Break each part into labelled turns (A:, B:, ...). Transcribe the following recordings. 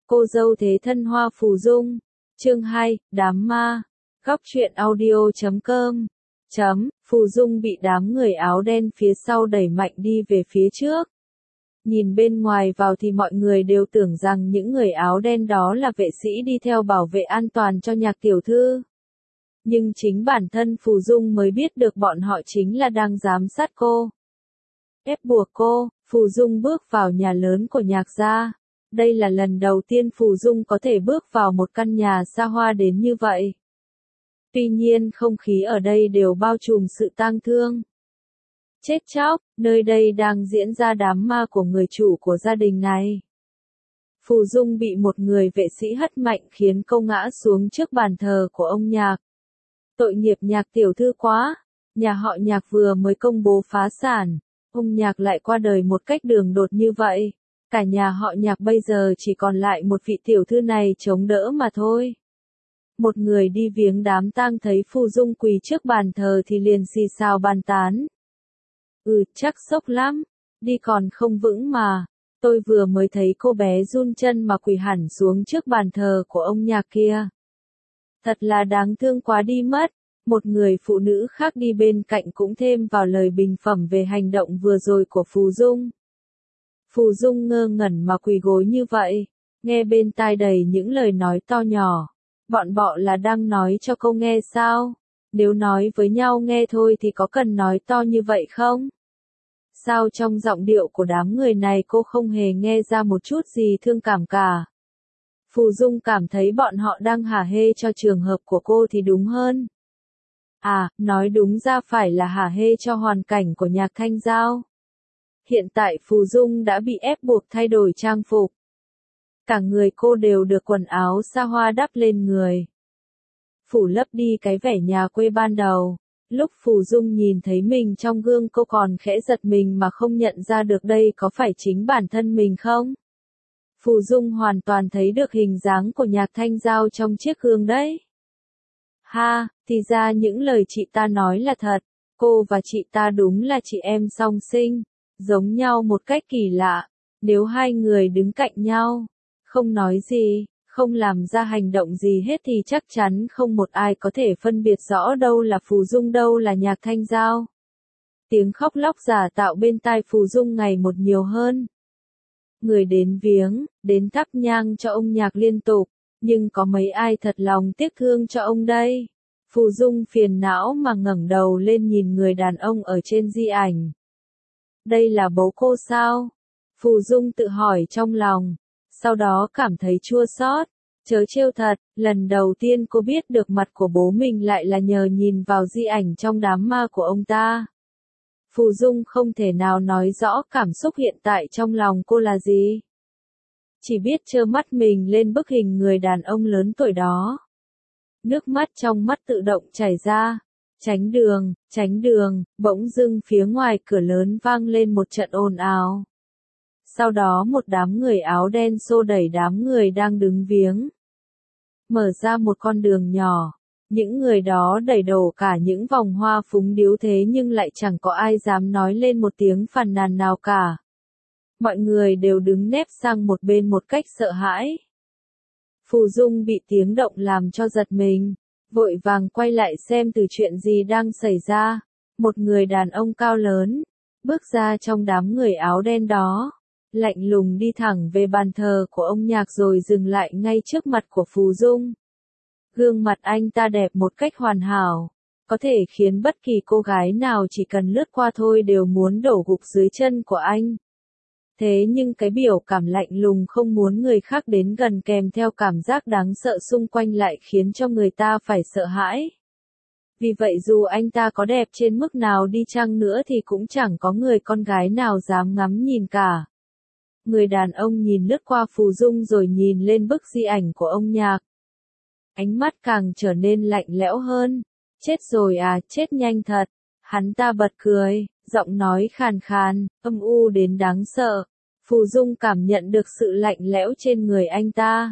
A: Cô dâu thế thân Hoa Phù Dung. Chương 2, đám ma. Góc truyện audio.com. Phù Dung bị đám người áo đen phía sau đẩy mạnh đi về phía trước. Nhìn bên ngoài vào thì mọi người đều tưởng rằng những người áo đen đó là vệ sĩ đi theo bảo vệ an toàn cho Nhạc tiểu thư. Nhưng chính bản thân Phù Dung mới biết được bọn họ chính là đang giám sát cô. Ép buộc cô, Phù Dung bước vào nhà lớn của Nhạc gia. Đây là lần đầu tiên Phù Dung có thể bước vào một căn nhà xa hoa đến như vậy. Tuy nhiên không khí ở đây đều bao trùm sự tang thương. Chết chóc, nơi đây đang diễn ra đám ma của người chủ của gia đình này. Phù Dung bị một người vệ sĩ hất mạnh khiến cô ngã xuống trước bàn thờ của ông Nhạc. Tội nghiệp Nhạc tiểu thư quá, nhà họ Nhạc vừa mới công bố phá sản, ông Nhạc lại qua đời một cách đường đột như vậy. Cả nhà họ Nhạc bây giờ chỉ còn lại một vị tiểu thư này chống đỡ mà thôi. Một người đi viếng đám tang thấy Phù Dung quỳ trước bàn thờ thì liền xì xào bàn tán. Chắc sốc lắm, đi còn không vững mà. Tôi vừa mới thấy cô bé run chân mà quỳ hẳn xuống trước bàn thờ của ông Nhạc kia. Thật là đáng thương quá đi mất. Một người phụ nữ khác đi bên cạnh cũng thêm vào lời bình phẩm về hành động vừa rồi của Phù Dung. Phù Dung ngơ ngẩn mà quỳ gối như vậy, nghe bên tai đầy những lời nói to nhỏ. Bọn bọ là đang nói cho cô nghe sao? Nếu nói với nhau nghe thôi thì có cần nói to như vậy không? Sao trong giọng điệu của đám người này cô không hề nghe ra một chút gì thương cảm cả? Phù Dung cảm thấy bọn họ đang hả hê cho trường hợp của cô thì đúng hơn. Nói đúng ra phải là hả hê cho hoàn cảnh của Nhạc Thanh Giao. Hiện tại Phù Dung đã bị ép buộc thay đổi trang phục. Cả người cô đều được quần áo xa hoa đắp lên người. Phủ lấp đi cái vẻ nhà quê ban đầu. Lúc Phù Dung nhìn thấy mình trong gương cô còn khẽ giật mình mà không nhận ra được đây có phải chính bản thân mình không? Phù Dung hoàn toàn thấy được hình dáng của Nhạc Thanh Giao trong chiếc gương đấy. Thì ra những lời chị ta nói là thật. Cô và chị ta đúng là chị em song sinh, giống nhau một cách kỳ lạ. Nếu hai người đứng cạnh nhau, không nói gì, không làm ra hành động gì hết thì chắc chắn không một ai có thể phân biệt rõ đâu là Phù Dung đâu là Nhạc Thanh Giao. Tiếng khóc lóc giả tạo bên tai Phù Dung ngày một nhiều hơn. Người đến viếng, đến thắp nhang cho ông Nhạc liên tục, nhưng có mấy ai thật lòng tiếc thương cho ông đây? Phù Dung phiền não mà ngẩng đầu lên nhìn người đàn ông ở trên di ảnh. Đây là bố cô sao? Phù Dung tự hỏi trong lòng, sau đó cảm thấy chua xót. Chớ trêu thật, lần đầu tiên cô biết được mặt của bố mình lại là nhờ nhìn vào di ảnh trong đám ma của ông ta. Phù Dung không thể nào nói rõ cảm xúc hiện tại trong lòng cô là gì. Chỉ biết trơ mắt mình lên bức hình người đàn ông lớn tuổi đó. Nước mắt trong mắt tự động chảy ra. Tránh đường, bỗng dưng phía ngoài cửa lớn vang lên một trận ồn ào. Sau đó một đám người áo đen xô đẩy đám người đang đứng viếng. Mở ra một con đường nhỏ. Những người đó đẩy đổ cả những vòng hoa phúng điếu thế nhưng lại chẳng có ai dám nói lên một tiếng phàn nàn nào cả. Mọi người đều đứng nép sang một bên một cách sợ hãi. Phù Dung bị tiếng động làm cho giật mình, vội vàng quay lại xem từ chuyện gì đang xảy ra. Một người đàn ông cao lớn, bước ra trong đám người áo đen đó, lạnh lùng đi thẳng về bàn thờ của ông Nhạc rồi dừng lại ngay trước mặt của Phù Dung. Gương mặt anh ta đẹp một cách hoàn hảo, có thể khiến bất kỳ cô gái nào chỉ cần lướt qua thôi đều muốn đổ gục dưới chân của anh. Thế nhưng cái biểu cảm lạnh lùng không muốn người khác đến gần kèm theo cảm giác đáng sợ xung quanh lại khiến cho người ta phải sợ hãi. Vì vậy dù anh ta có đẹp trên mức nào đi chăng nữa thì cũng chẳng có người con gái nào dám ngắm nhìn cả. Người đàn ông nhìn lướt qua Phù Dung rồi nhìn lên bức di ảnh của ông Nhạc. Ánh mắt càng trở nên lạnh lẽo hơn. Chết rồi à, chết nhanh thật. Hắn ta bật cười, giọng nói khàn khàn, âm u đến đáng sợ. Phù Dung cảm nhận được sự lạnh lẽo trên người anh ta.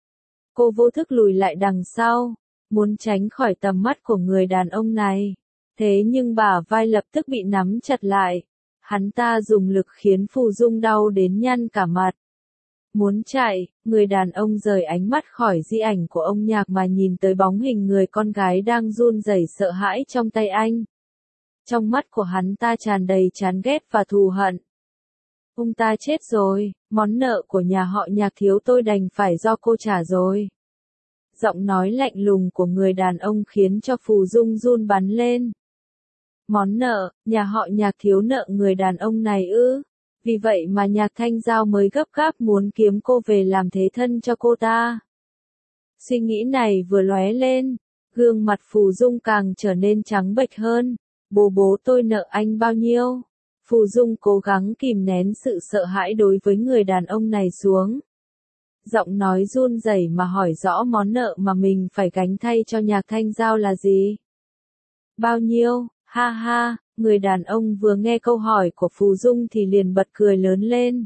A: Cô vô thức lùi lại đằng sau, muốn tránh khỏi tầm mắt của người đàn ông này. Thế nhưng bả vai lập tức bị nắm chặt lại. Hắn ta dùng lực khiến Phù Dung đau đến nhăn cả mặt. Muốn chạy, người đàn ông rời ánh mắt khỏi di ảnh của ông Nhạc mà nhìn tới bóng hình người con gái đang run rẩy sợ hãi trong tay anh. Trong mắt của hắn ta tràn đầy chán ghét và thù hận. Ông ta chết rồi, món nợ của nhà họ Nhạc thiếu tôi đành phải do cô trả rồi. Giọng nói lạnh lùng của người đàn ông khiến cho Phù Dung run bắn lên. Món nợ, nhà họ Nhạc thiếu nợ người đàn ông này ư? Vì vậy mà Nhạc Thanh Giao mới gấp gáp muốn kiếm cô về làm thế thân cho cô ta. Suy nghĩ này vừa lóe lên, gương mặt Phù Dung càng trở nên trắng bệch hơn. Bố tôi nợ anh bao nhiêu? Phù Dung cố gắng kìm nén sự sợ hãi đối với người đàn ông này xuống. Giọng nói run rẩy mà hỏi rõ món nợ mà mình phải gánh thay cho Nhạc Thanh Giao là gì? Bao nhiêu? Ha ha, người đàn ông vừa nghe câu hỏi của Phù Dung thì liền bật cười lớn lên.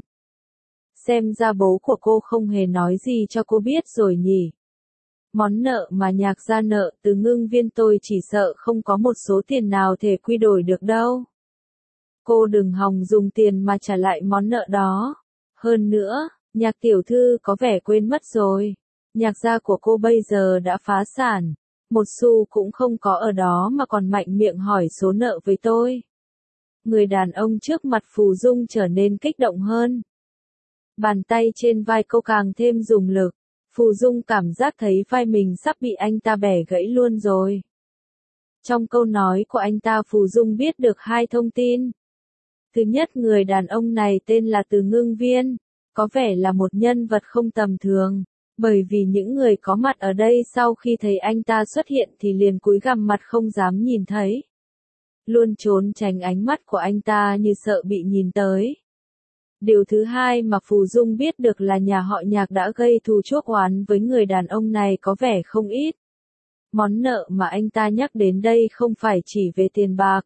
A: Xem ra bố của cô không hề nói gì cho cô biết rồi nhỉ. Món nợ mà Nhạc gia nợ Từ Ngưng Viên tôi chỉ sợ không có một số tiền nào thể quy đổi được đâu. Cô đừng hòng dùng tiền mà trả lại món nợ đó. Hơn nữa, Nhạc tiểu thư có vẻ quên mất rồi. Nhạc gia của cô bây giờ đã phá sản. Một xu cũng không có ở đó mà còn mạnh miệng hỏi số nợ với tôi. Người đàn ông trước mặt Phù Dung trở nên kích động hơn. Bàn tay trên vai cô càng thêm dùng lực. Phù Dung cảm giác thấy vai mình sắp bị anh ta bẻ gãy luôn rồi. Trong câu nói của anh ta Phù Dung biết được hai thông tin. Thứ nhất, người đàn ông này tên là Từ Ngưng Viên, có vẻ là một nhân vật không tầm thường, bởi vì những người có mặt ở đây sau khi thấy anh ta xuất hiện thì liền cúi gằm mặt không dám nhìn thấy. Luôn trốn tránh ánh mắt của anh ta như sợ bị nhìn tới. Điều thứ hai mà Phù Dung biết được là nhà họ Nhạc đã gây thù chuốc oán với người đàn ông này có vẻ không ít. Món nợ mà anh ta nhắc đến đây không phải chỉ về tiền bạc.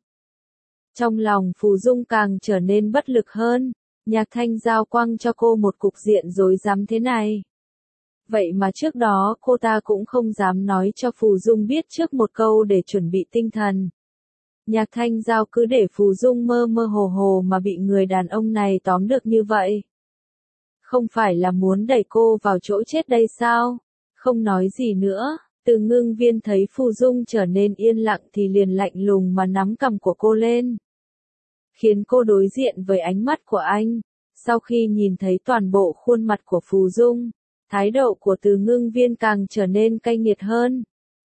A: Trong lòng Phù Dung càng trở nên bất lực hơn, Nhạc Thanh Giao quăng cho cô một cục diện rối rắm thế này. Vậy mà trước đó cô ta cũng không dám nói cho Phù Dung biết trước một câu để chuẩn bị tinh thần. Nhạc Thanh Giao cứ để Phù Dung mơ mơ hồ hồ mà bị người đàn ông này tóm được như vậy. Không phải là muốn đẩy cô vào chỗ chết đây sao? Không nói gì nữa, Từ Ngưng Viên thấy Phù Dung trở nên yên lặng thì liền lạnh lùng mà nắm cằm của cô lên. Khiến cô đối diện với ánh mắt của anh. Sau khi nhìn thấy toàn bộ khuôn mặt của Phù Dung, thái độ của Từ Ngưng Viên càng trở nên cay nghiệt hơn.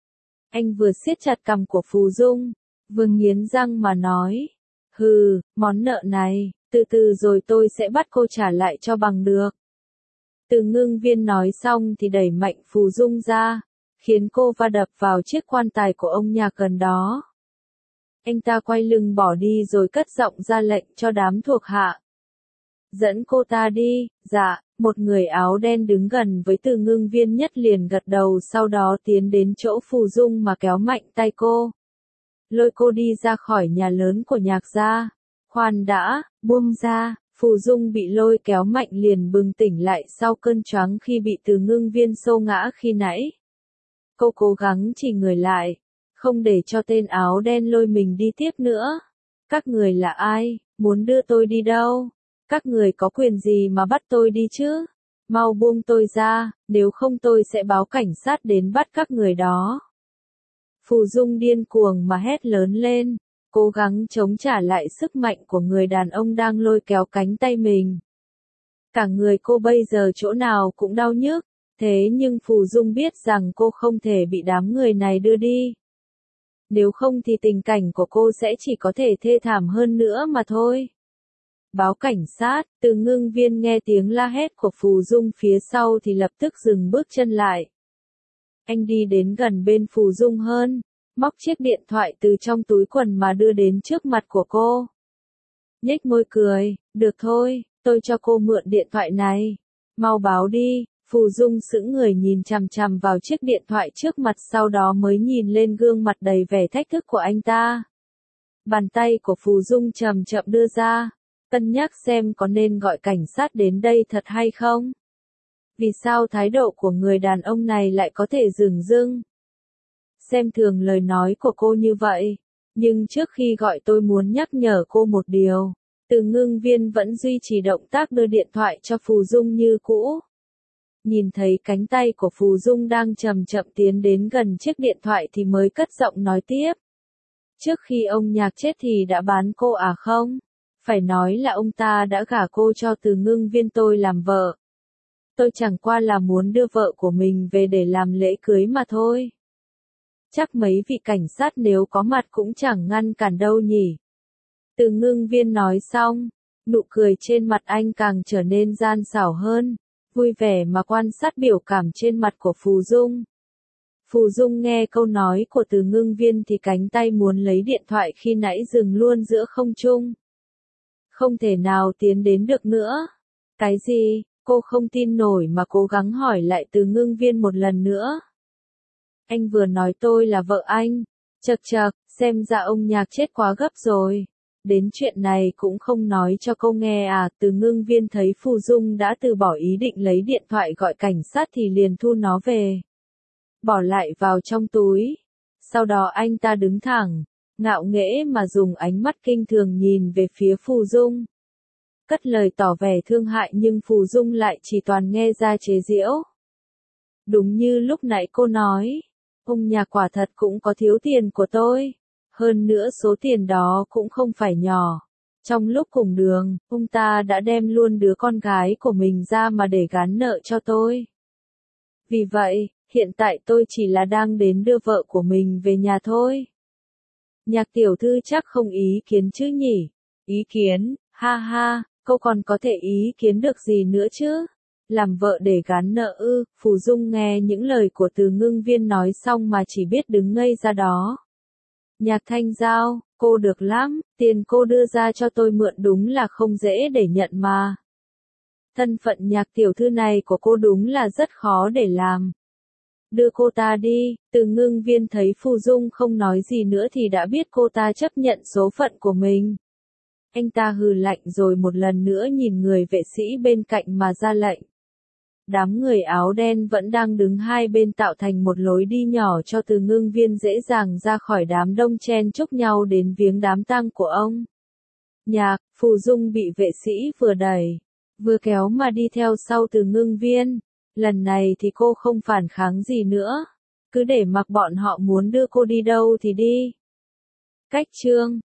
A: Anh vừa siết chặt cằm của Phù Dung, vừa nghiến răng mà nói. Hừ, món nợ này, từ từ rồi tôi sẽ bắt cô trả lại cho bằng được. Từ Ngưng Viên nói xong thì đẩy mạnh Phù Dung ra, khiến cô va đập vào chiếc quan tài của ông Nhạc gần đó. Anh ta quay lưng bỏ đi rồi cất giọng ra lệnh cho đám thuộc hạ. Dẫn cô ta đi. Dạ, một người áo đen đứng gần với Từ Ngưng Viên nhất liền gật đầu, sau đó tiến đến chỗ Phù Dung mà kéo mạnh tay cô. Lôi cô đi ra khỏi nhà lớn của Nhạc gia. Khoan đã, buông ra. Phù Dung bị lôi kéo mạnh liền bừng tỉnh lại sau cơn choáng khi bị Từ Ngưng Viên xô ngã khi nãy. Cô cố gắng chỉ người lại, không để cho tên áo đen lôi mình đi tiếp nữa. Các người là ai, muốn đưa tôi đi đâu? Các người có quyền gì mà bắt tôi đi chứ? Mau buông tôi ra, nếu không tôi sẽ báo cảnh sát đến bắt các người đó. Phù Dung điên cuồng mà hét lớn lên, cố gắng chống trả lại sức mạnh của người đàn ông đang lôi kéo cánh tay mình. Cả người cô bây giờ chỗ nào cũng đau nhức, thế nhưng Phù Dung biết rằng cô không thể bị đám người này đưa đi. Nếu không thì tình cảnh của cô sẽ chỉ có thể thê thảm hơn nữa mà thôi. Báo cảnh sát. Từ Ngưng Viên nghe tiếng la hét của Phù Dung phía sau thì lập tức dừng bước chân lại. Anh đi đến gần bên Phù Dung hơn, móc chiếc điện thoại từ trong túi quần mà đưa đến trước mặt của cô. Nhếch môi cười, được thôi, tôi cho cô mượn điện thoại này. Mau báo đi. Phù Dung sững người nhìn chằm chằm vào chiếc điện thoại trước mặt, sau đó mới nhìn lên gương mặt đầy vẻ thách thức của anh ta. Bàn tay của Phù Dung chậm chậm đưa ra, cân nhắc xem có nên gọi cảnh sát đến đây thật hay không. Vì sao thái độ của người đàn ông này lại có thể dửng dưng? Xem thường lời nói của cô như vậy, nhưng trước khi gọi tôi muốn nhắc nhở cô một điều. Từ Ngưng Viên vẫn duy trì động tác đưa điện thoại cho Phù Dung như cũ. Nhìn thấy cánh tay của Phù Dung đang chậm chậm tiến đến gần chiếc điện thoại thì mới cất giọng nói tiếp. Trước khi ông Nhạc chết thì đã bán cô à không? Phải nói là ông ta đã gả cô cho Từ Ngưng Viên tôi làm vợ. Tôi chẳng qua là muốn đưa vợ của mình về để làm lễ cưới mà thôi. Chắc mấy vị cảnh sát nếu có mặt cũng chẳng ngăn cản đâu nhỉ. Từ Ngưng Viên nói xong, nụ cười trên mặt anh càng trở nên gian xảo hơn, vui vẻ mà quan sát biểu cảm trên mặt của Phù Dung. Phù Dung nghe câu nói của Từ Ngưng Viên thì cánh tay muốn lấy điện thoại khi nãy dừng luôn giữa không trung. Không thể nào tiến đến được nữa. Cái gì? Cô không tin nổi mà cố gắng hỏi lại Từ Ngưng Viên một lần nữa. Anh vừa nói tôi là vợ anh. Chậc chậc, xem ra ông Nhạc chết quá gấp rồi. Đến chuyện này cũng không nói cho cô nghe à. Từ Ngưng Viên thấy Phù Dung đã từ bỏ ý định lấy điện thoại gọi cảnh sát thì liền thu nó về. Bỏ lại vào trong túi. Sau đó anh ta đứng thẳng, ngạo nghễ mà dùng ánh mắt kinh thường nhìn về phía Phù Dung. Cất lời tỏ vẻ thương hại nhưng Phù Dung lại chỉ toàn nghe ra chế giễu. Đúng như lúc nãy cô nói, ông Nhạc quả thật cũng có thiếu tiền của tôi. Hơn nữa số tiền đó cũng không phải nhỏ. Trong lúc cùng đường, ông ta đã đem luôn đứa con gái của mình ra mà để gán nợ cho tôi. Vì vậy, hiện tại tôi chỉ là đang đến đưa vợ của mình về nhà thôi. Nhạc tiểu thư chắc không ý kiến chứ nhỉ? Ý kiến, ha ha, cô còn có thể ý kiến được gì nữa chứ? Làm vợ để gán nợ ư? Phù Dung nghe những lời của Từ Ngưng Viên nói xong mà chỉ biết đứng ngây ra đó. Nhạc Thanh Giao, cô được lắm, tiền cô đưa ra cho tôi mượn đúng là không dễ để nhận mà. Thân phận Nhạc tiểu thư này của cô đúng là rất khó để làm. Đưa cô ta đi. Từ Ngưng Viên thấy Phù Dung không nói gì nữa thì đã biết cô ta chấp nhận số phận của mình. Anh ta hừ lạnh rồi một lần nữa nhìn người vệ sĩ bên cạnh mà ra lệnh. Đám người áo đen vẫn đang đứng hai bên tạo thành một lối đi nhỏ cho Từ Ngưng Viên dễ dàng ra khỏi đám đông chen chúc nhau đến viếng đám tang của ông. Nhạc, Phù Dung bị vệ sĩ vừa đẩy, vừa kéo mà đi theo sau Từ Ngưng Viên. Lần này thì cô không phản kháng gì nữa. Cứ để mặc bọn họ muốn đưa cô đi đâu thì đi. Cách chương